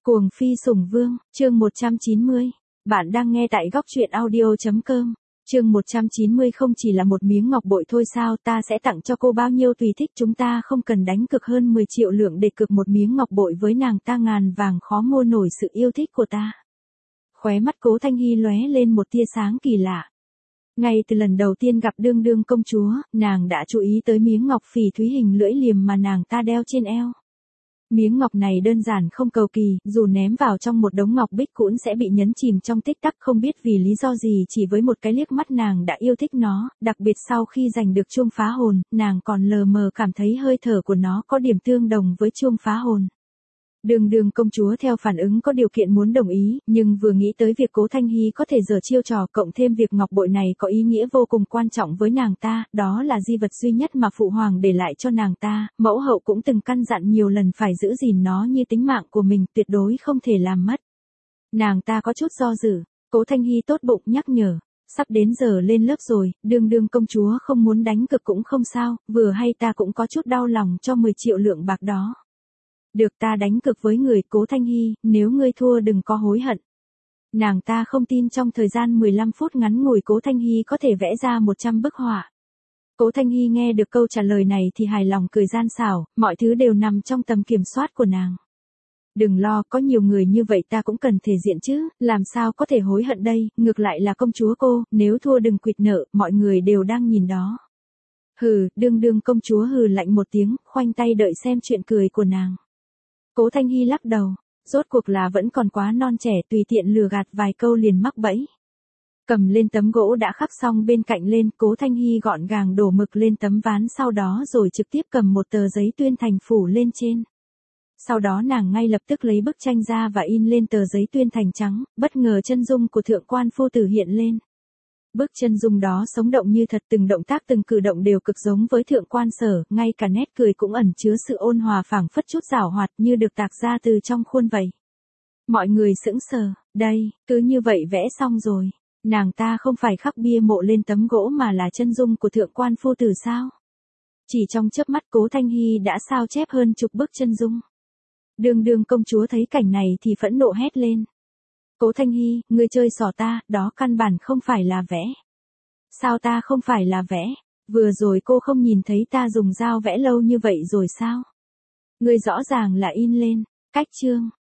Cuồng phi sủng vương, chương 190. Bạn đang nghe tại góc truyện audio.com. Chương 190 không chỉ là một miếng ngọc bội thôi sao, ta sẽ tặng cho cô bao nhiêu tùy thích, chúng ta không cần đánh cược hơn 10 triệu lượng để cược một miếng ngọc bội với nàng ta, ngàn vàng khó mua nổi sự yêu thích của ta. Khóe mắt Cố Thanh Hy lóe lên một tia sáng kỳ lạ. Ngay từ lần đầu tiên gặp đương đương công chúa, nàng đã chú ý tới miếng ngọc phỉ thúy hình lưỡi liềm mà nàng ta đeo trên eo. Miếng ngọc này đơn giản không cầu kỳ, dù ném vào trong một đống ngọc bích cũng sẽ bị nhấn chìm trong tích tắc, không biết vì lý do gì chỉ với một cái liếc mắt nàng đã yêu thích nó, đặc biệt sau khi giành được chuông phá hồn, nàng còn lờ mờ cảm thấy hơi thở của nó có điểm tương đồng với chuông phá hồn. Đương đương công chúa theo phản ứng có điều kiện muốn đồng ý, nhưng vừa nghĩ tới việc Cố Thanh Hy có thể giở chiêu trò, cộng thêm việc ngọc bội này có ý nghĩa vô cùng quan trọng với nàng ta, đó là di vật duy nhất mà phụ hoàng để lại cho nàng ta, mẫu hậu cũng từng căn dặn nhiều lần phải giữ gìn nó như tính mạng của mình, tuyệt đối không thể làm mất. Nàng ta có chút do dự, Cố Thanh Hy tốt bụng nhắc nhở, sắp đến giờ lên lớp rồi, đương đương công chúa không muốn đánh cược cũng không sao, vừa hay ta cũng có chút đau lòng cho 10 triệu lượng bạc đó. Được, ta đánh cược với người, Cố Thanh Hy, nếu ngươi thua đừng có hối hận. Nàng ta không tin trong thời gian 15 phút ngắn ngủi Cố Thanh Hy có thể vẽ ra 100 bức họa. Cố Thanh Hy nghe được câu trả lời này thì hài lòng cười gian xảo, mọi thứ đều nằm trong tầm kiểm soát của nàng. Đừng lo, có nhiều người như vậy ta cũng cần thể diện chứ, làm sao có thể hối hận đây, ngược lại là công chúa cô, nếu thua đừng quỵt nợ, mọi người đều đang nhìn đó. Hừ, đương đương công chúa hừ lạnh một tiếng, khoanh tay đợi xem chuyện cười của nàng. Cố Thanh Hy lắc đầu, rốt cuộc là vẫn còn quá non trẻ, tùy tiện lừa gạt vài câu liền mắc bẫy. Cầm lên tấm gỗ đã khắc xong bên cạnh lên, Cố Thanh Hy gọn gàng đổ mực lên tấm ván, sau đó rồi trực tiếp cầm một tờ giấy tuyên thành phủ lên trên. Sau đó nàng ngay lập tức lấy bức tranh ra và in lên tờ giấy tuyên thành trắng, bất ngờ chân dung của thượng quan phu tử hiện lên. Bức chân dung đó sống động như thật, từng động tác từng cử động đều cực giống với thượng quan Sở, ngay cả nét cười cũng ẩn chứa sự ôn hòa phảng phất chút giảo hoạt như được tạc ra từ trong khuôn vậy. Mọi người sững sờ, đây, cứ như vậy vẽ xong rồi, nàng ta không phải khắc bia mộ lên tấm gỗ mà là chân dung của thượng quan phu tử sao? Chỉ trong chớp mắt Cố Thanh Hy đã sao chép hơn chục bức chân dung. Đương đương công chúa thấy cảnh này thì phẫn nộ hét lên. Cố Thanh Hy, ngươi chơi xỏ ta, đó căn bản không phải là vẽ. Sao ta không phải là vẽ? Vừa rồi cô không nhìn thấy ta dùng dao vẽ lâu như vậy rồi sao? Ngươi rõ ràng là in lên, cách chương.